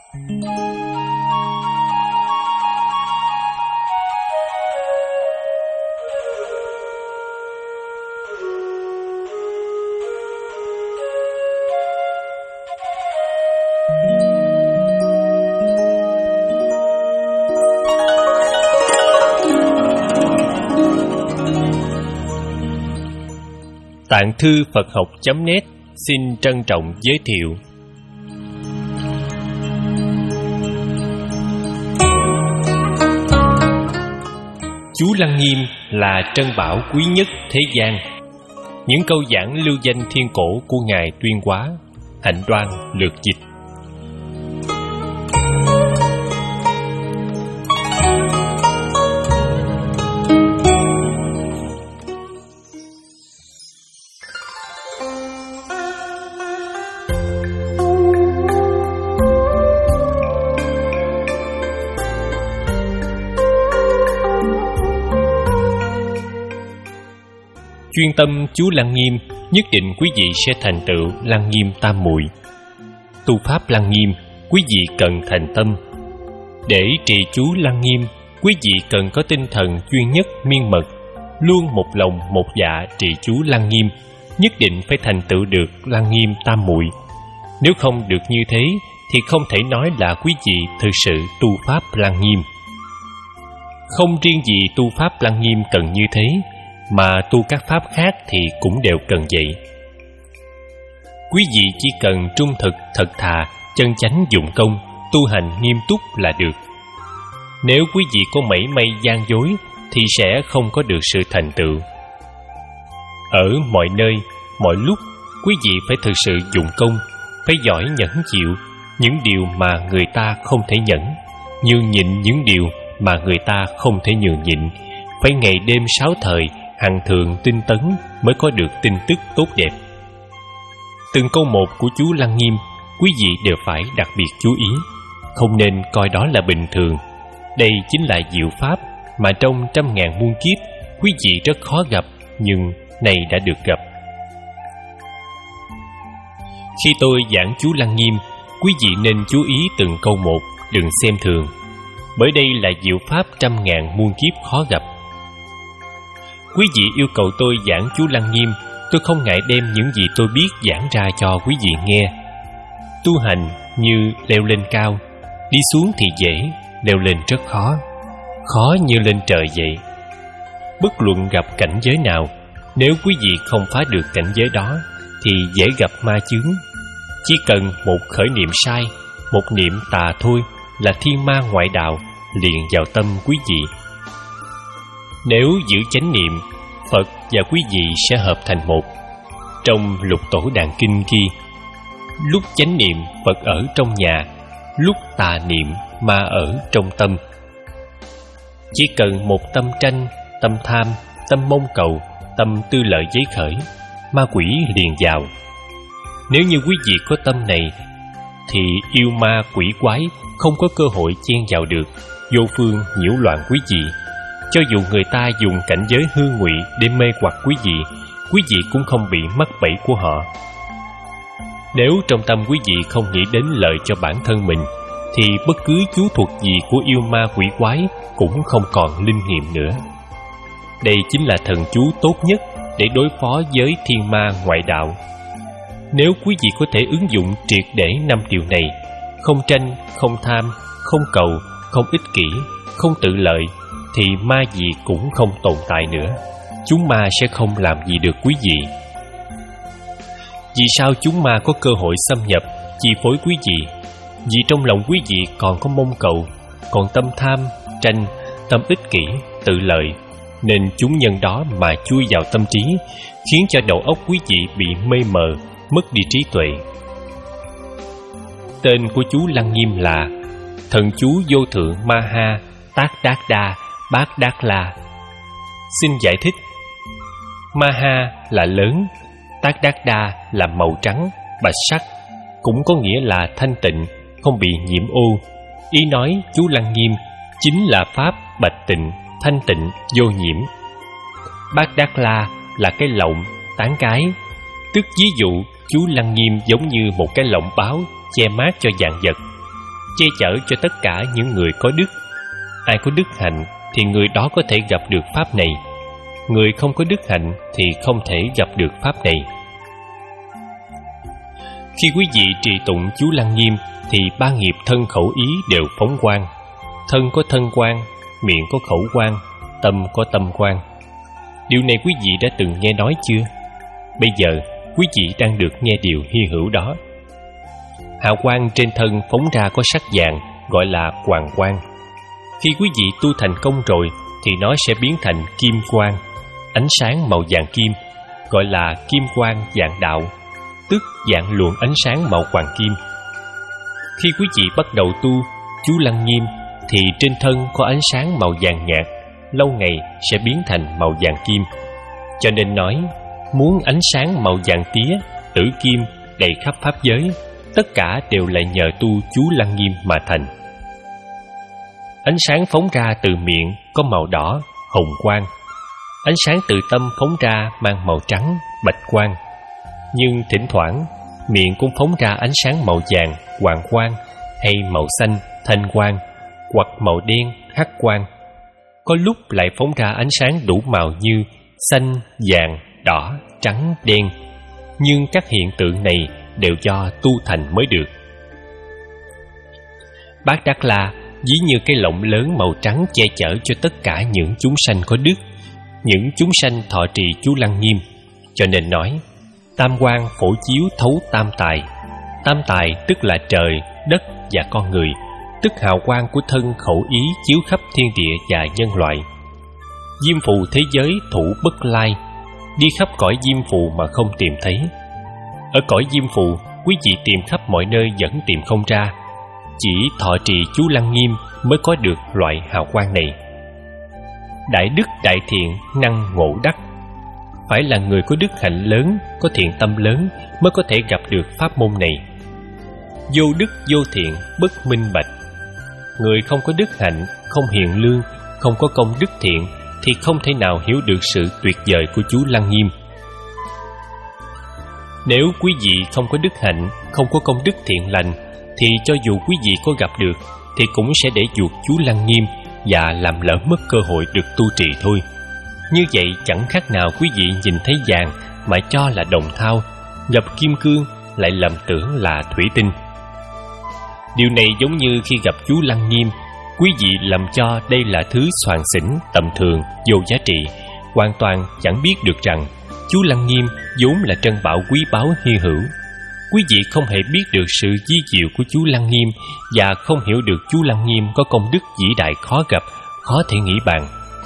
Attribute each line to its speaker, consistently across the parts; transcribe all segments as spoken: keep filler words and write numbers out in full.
Speaker 1: Tạng thư Phật học chấm net xin trân trọng giới thiệu. Chú Lăng Nghiêm là trân bảo quý nhất thế gian. Những câu giảng lưu danh thiên cổ của Ngài Tuyên Hóa, Hạnh Đoan lược dịch. Chuyên tâm chú Lăng Nghiêm, nhất định quý vị sẽ thành tựu Lăng Nghiêm tam muội. Tu pháp Lăng Nghiêm, quý vị cần thành tâm. Để trì chú Lăng Nghiêm, quý vị cần có tinh thần chuyên nhất miên mật, luôn một lòng một dạ trì chú Lăng Nghiêm, nhất định phải thành tựu được Lăng Nghiêm tam muội. Nếu không được như thế thì không thể nói là quý vị thực sự tu pháp Lăng Nghiêm. Không riêng gì tu pháp Lăng Nghiêm cần như thế, mà tu các pháp khác thì cũng đều cần vậy. Quý vị chỉ cần trung thực, thật thà, chân chánh dụng công, tu hành nghiêm túc là được. Nếu quý vị có mảy may gian dối thì sẽ không có được sự thành tựu. Ở mọi nơi, mọi lúc, quý vị phải thực sự dụng công, phải giỏi nhẫn chịu những điều mà người ta không thể nhẫn, nhường nhịn những điều mà người ta không thể nhường nhịn, phải ngày đêm sáu thời hằng thường tinh tấn mới có được tin tức tốt đẹp. Từng câu một của chú Lăng Nghiêm, quý vị đều phải đặc biệt chú ý, không nên coi đó là bình thường. Đây chính là diệu pháp mà trong trăm ngàn muôn kiếp quý vị rất khó gặp, nhưng nay đã được gặp. Khi tôi giảng chú Lăng Nghiêm, quý vị nên chú ý từng câu một, đừng xem thường, bởi đây là diệu pháp trăm ngàn muôn kiếp khó gặp. Quý vị yêu cầu tôi giảng chú Lăng Nghiêm, tôi không ngại đem những gì tôi biết giảng ra cho quý vị nghe. Tu hành như leo lên cao, đi xuống thì dễ, leo lên rất khó, khó như lên trời vậy. Bất luận gặp cảnh giới nào, nếu quý vị không phá được cảnh giới đó thì dễ gặp ma chướng. Chỉ cần một khởi niệm sai, một niệm tà thôi là thiên ma ngoại đạo liền vào tâm quý vị. Nếu giữ chánh niệm, Phật và quý vị sẽ hợp thành một. Trong Lục Tổ Đàn Kinh ghi, lúc chánh niệm Phật ở trong nhà, lúc tà niệm ma ở trong tâm. Chỉ cần một tâm tranh, tâm tham, tâm mong cầu, tâm tư lợi giấy khởi, ma quỷ liền vào. Nếu như quý vị có tâm này thì yêu ma quỷ quái không có cơ hội chen vào được, vô phương nhiễu loạn quý vị. Cho dù người ta dùng cảnh giới hư ngụy để mê hoặc quý vị, quý vị cũng không bị mắc bẫy của họ. Nếu trong tâm quý vị không nghĩ đến lợi cho bản thân mình, thì bất cứ chú thuật gì của yêu ma quỷ quái cũng không còn linh nghiệm nữa. Đây chính là thần chú tốt nhất để đối phó với thiên ma ngoại đạo. Nếu quý vị có thể ứng dụng triệt để năm điều này, không tranh, không tham, không cầu, không ích kỷ, không tự lợi, thì ma gì cũng không tồn tại nữa. Chúng ma sẽ không làm gì được quý vị. Vì sao chúng ma có cơ hội xâm nhập, chi phối quý vị? Vì trong lòng quý vị còn có mong cầu, còn tâm tham, tranh, tâm ích kỷ, tự lợi, nên chúng nhân đó mà chui vào tâm trí, khiến cho đầu óc quý vị bị mê mờ, mất đi trí tuệ. Tên của chú Lăng Nghiêm là Thần chú vô thượng Ma Ha Tát Đát Đa Bát Đát La. Xin giải thích. Ma Ha là lớn, Tát Đát Đa là màu trắng, bạch sắc, cũng có nghĩa là thanh tịnh, không bị nhiễm ô. Ý nói chú Lăng Nghiêm chính là pháp bạch tịnh, thanh tịnh, vô nhiễm. Bát Đát La là cái lọng, tán cái, tức ví dụ chú Lăng Nghiêm giống như một cái lọng báo che mát cho vạn vật. che chở cho tất cả những người có đức. Ai có đức hạnh thì người đó có thể gặp được pháp này. Người không có đức hạnh thì không thể gặp được pháp này. Khi quý vị trì tụng chú Lăng Nghiêm thì ba nghiệp thân khẩu ý đều phóng quang. Thân có thân quang, miệng có khẩu quang, tâm có tâm quang. Điều này quý vị đã từng nghe nói chưa? Bây giờ quý vị đang được nghe điều hy hữu đó. Hào quang trên thân phóng ra có sắc vàng, gọi là hoàng quang. Khi quý vị tu thành công rồi thì nó sẽ biến thành kim quang, ánh sáng màu vàng kim, gọi là kim quang vạn đạo, tức dạng luồng ánh sáng màu hoàng kim. Khi quý vị bắt đầu tu chú Lăng Nghiêm thì trên thân có ánh sáng màu vàng nhạt, lâu ngày sẽ biến thành màu vàng kim. Cho nên nói, muốn ánh sáng màu vàng tía, tử kim đầy khắp pháp giới, tất cả đều là nhờ tu chú Lăng Nghiêm mà thành. Ánh sáng phóng ra từ miệng có màu đỏ, hồng quang. Ánh sáng từ tâm phóng ra mang màu trắng, bạch quang. Nhưng thỉnh thoảng, miệng cũng phóng ra ánh sáng màu vàng, hoàng quang, hay màu xanh, thanh quang, hoặc màu đen, hắc quang. Có lúc lại phóng ra ánh sáng đủ màu như xanh, vàng, đỏ, trắng, đen. Nhưng các hiện tượng này đều do tu thành mới được. Bát Đát La ví như cái lọng lớn màu trắng che chở cho tất cả những chúng sanh có đức, những chúng sanh thọ trì chú Lăng Nghiêm. Cho nên nói, tam quang phổ chiếu thấu tam tài. Tam tài tức là trời, đất và con người, tức hào quang của thân khẩu ý chiếu khắp thiên địa và nhân loại. Diêm phù thế giới thủ bất lai, đi khắp cõi diêm phù mà không tìm thấy. Ở cõi diêm phù, quý vị tìm khắp mọi nơi vẫn tìm không ra. Chỉ thọ trì chú Lăng Nghiêm mới có được loại hào quang này. Đại đức đại thiện năng ngộ đắc. Phải là người có đức hạnh lớn, có thiện tâm lớn mới có thể gặp được pháp môn này. Vô đức vô thiện bất minh bạch. Người không có đức hạnh, không hiền lương, không có công đức thiện thì không thể nào hiểu được sự tuyệt vời của chú Lăng Nghiêm. Nếu quý vị không có đức hạnh, không có công đức thiện lành thì cho dù quý vị có gặp được thì cũng sẽ để chuột chú Lăng Nghiêm và làm lỡ mất cơ hội được tu trì thôi. Như vậy chẳng khác nào quý vị nhìn thấy vàng mà cho là đồng thau, gặp kim cương lại lầm tưởng là thủy tinh. Điều này giống như khi gặp chú Lăng Nghiêm, quý vị lầm cho đây là thứ xoàn xỉn, tầm thường, vô giá trị, hoàn toàn chẳng biết được rằng chú Lăng Nghiêm vốn là trân bảo quý báu hy hữu. Quý vị không hề biết được sự vi diệu của chú Lăng Nghiêm và không hiểu được chú Lăng Nghiêm có công đức vĩ đại khó gặp, khó thể nghĩ bàn.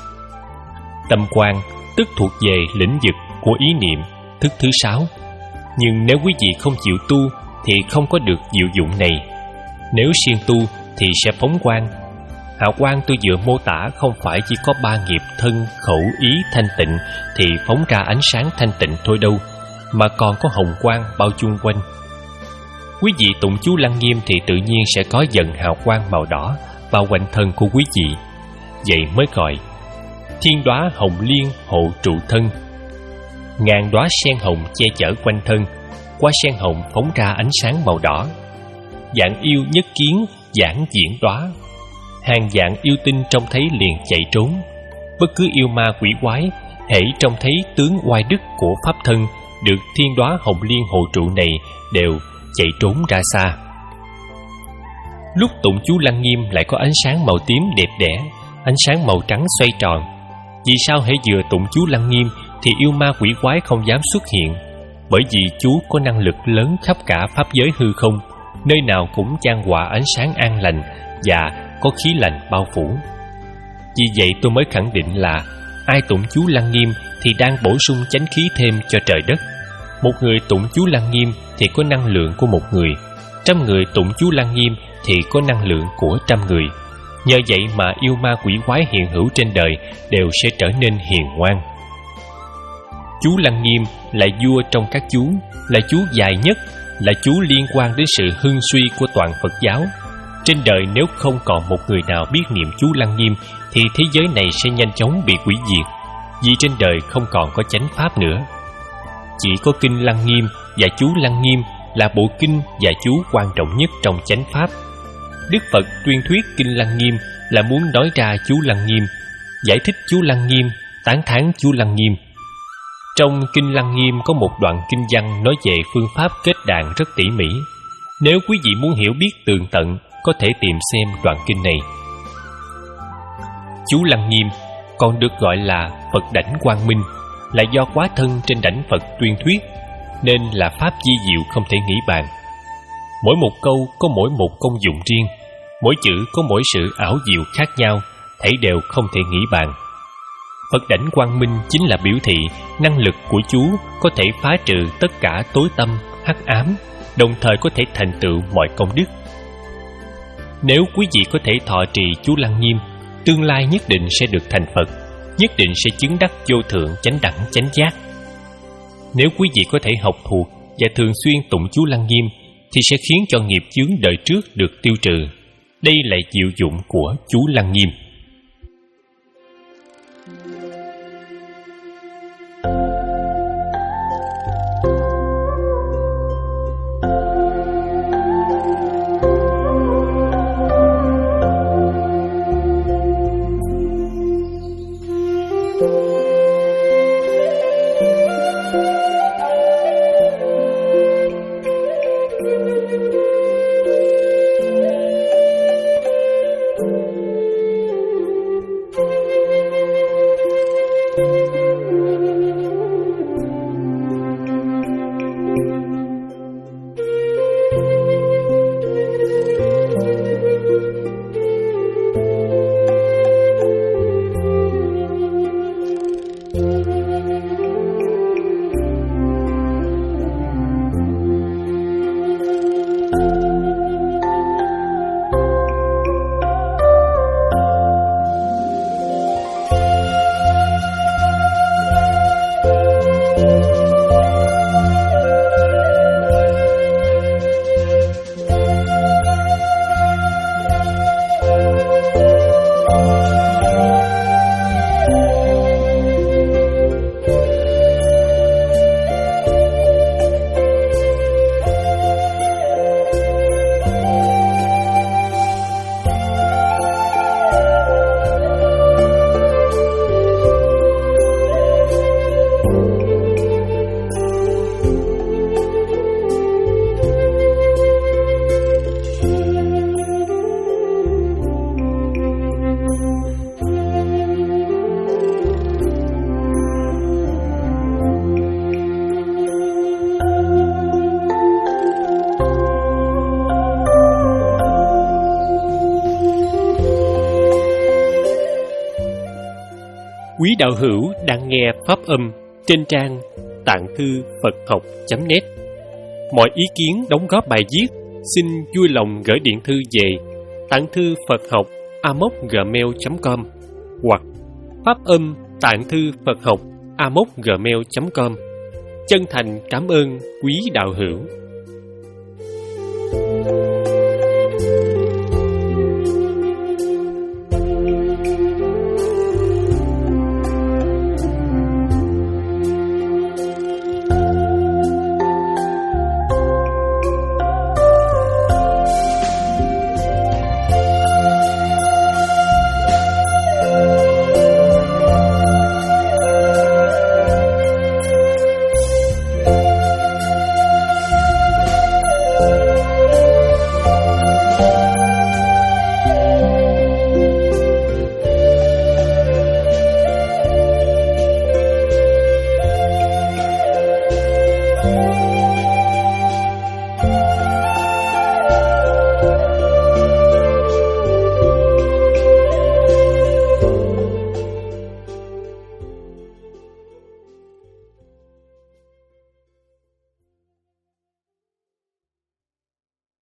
Speaker 1: Tâm quan tức thuộc về lĩnh vực của ý niệm, thức thứ sáu. Nhưng nếu quý vị không chịu tu thì không có được diệu dụng này. Nếu siêng tu thì sẽ phóng quang. Hào quang tôi vừa mô tả không phải chỉ có ba nghiệp thân, khẩu, ý thanh tịnh thì phóng ra ánh sáng thanh tịnh thôi đâu, mà còn có hồng quang bao chung quanh. Quý vị tụng chú Lăng Nghiêm thì tự nhiên sẽ có dần hào quang màu đỏ bao quanh thân của quý vị. Vậy mới gọi thiên đóa hồng liên hộ trụ thân. Ngàn đóa sen hồng che chở quanh thân, qua sen hồng phóng ra ánh sáng màu đỏ. Dạng yêu nhất kiến giảng diễn đóa, hàng dạng yêu tinh trông thấy liền chạy trốn. Bất cứ yêu ma quỷ quái hễ trông thấy tướng oai đức của pháp thân được thiên đóa hồng liên hộ trụ này đều chạy trốn ra xa. Lúc tụng chú Lăng Nghiêm lại có ánh sáng màu tím đẹp đẽ, ánh sáng màu trắng xoay tròn. Vì sao hễ vừa tụng chú Lăng Nghiêm thì yêu ma quỷ quái không dám xuất hiện? Bởi vì chú có năng lực lớn khắp cả pháp giới hư không, nơi nào cũng chan hòa ánh sáng an lành và có khí lành bao phủ. Vì vậy tôi mới khẳng định là ai tụng chú Lăng Nghiêm thì đang bổ sung chánh khí thêm cho trời đất. Một người tụng chú Lăng Nghiêm thì có năng lượng của một người, trăm người tụng chú Lăng Nghiêm thì có năng lượng của trăm người. Nhờ vậy mà yêu ma quỷ quái hiện hữu trên đời đều sẽ trở nên hiền ngoan. Chú Lăng Nghiêm là vua trong các chú, là chú dài nhất, là chú liên quan đến sự hưng suy của toàn Phật giáo. Trên đời nếu không còn một người nào biết niệm chú Lăng Nghiêm thì thế giới này sẽ nhanh chóng bị hủy diệt, vì trên đời không còn có chánh pháp nữa. Chỉ có kinh Lăng Nghiêm và chú Lăng Nghiêm là bộ kinh và chú quan trọng nhất trong chánh pháp. Đức Phật tuyên thuyết Kinh Lăng Nghiêm là muốn nói ra chú Lăng Nghiêm, giải thích chú Lăng Nghiêm, tán thán chú Lăng Nghiêm. Trong Kinh Lăng Nghiêm có một đoạn kinh văn nói về phương pháp kết đàn rất tỉ mỉ. Nếu quý vị muốn hiểu biết tường tận, có thể tìm xem đoạn kinh này. Chú Lăng Nghiêm còn được gọi là Phật Đảnh Quang Minh, là do quá thân trên đảnh Phật tuyên thuyết, nên là pháp di diệu không thể nghĩ bàn. Mỗi một câu có mỗi một công dụng riêng, mỗi chữ có mỗi sự ảo diệu khác nhau, thảy đều không thể nghĩ bàn. Phật Đảnh Quang Minh chính là biểu thị năng lực của chú có thể phá trừ tất cả tối tăm, hắc ám, đồng thời có thể thành tựu mọi công đức. Nếu quý vị có thể thọ trì chú Lăng Nghiêm, tương lai nhất định sẽ được thành Phật, nhất định sẽ chứng đắc vô thượng chánh đẳng chánh giác. Nếu quý vị có thể học thuộc và thường xuyên tụng chú Lăng Nghiêm, thì sẽ khiến cho nghiệp chướng đời trước được tiêu trừ. Đây là diệu dụng của chú Lăng Nghiêm. Quý đạo hữu đang nghe pháp âm trên trang tạng thư Phật học chấm net. Mọi ý kiến đóng góp bài viết xin vui lòng gửi điện thư về tạng thư Phật học a mốc gmail chấm com hoặc pháp âm tạng thư Phật học a mốc gmail chấm com. Chân thành cảm ơn quý đạo hữu.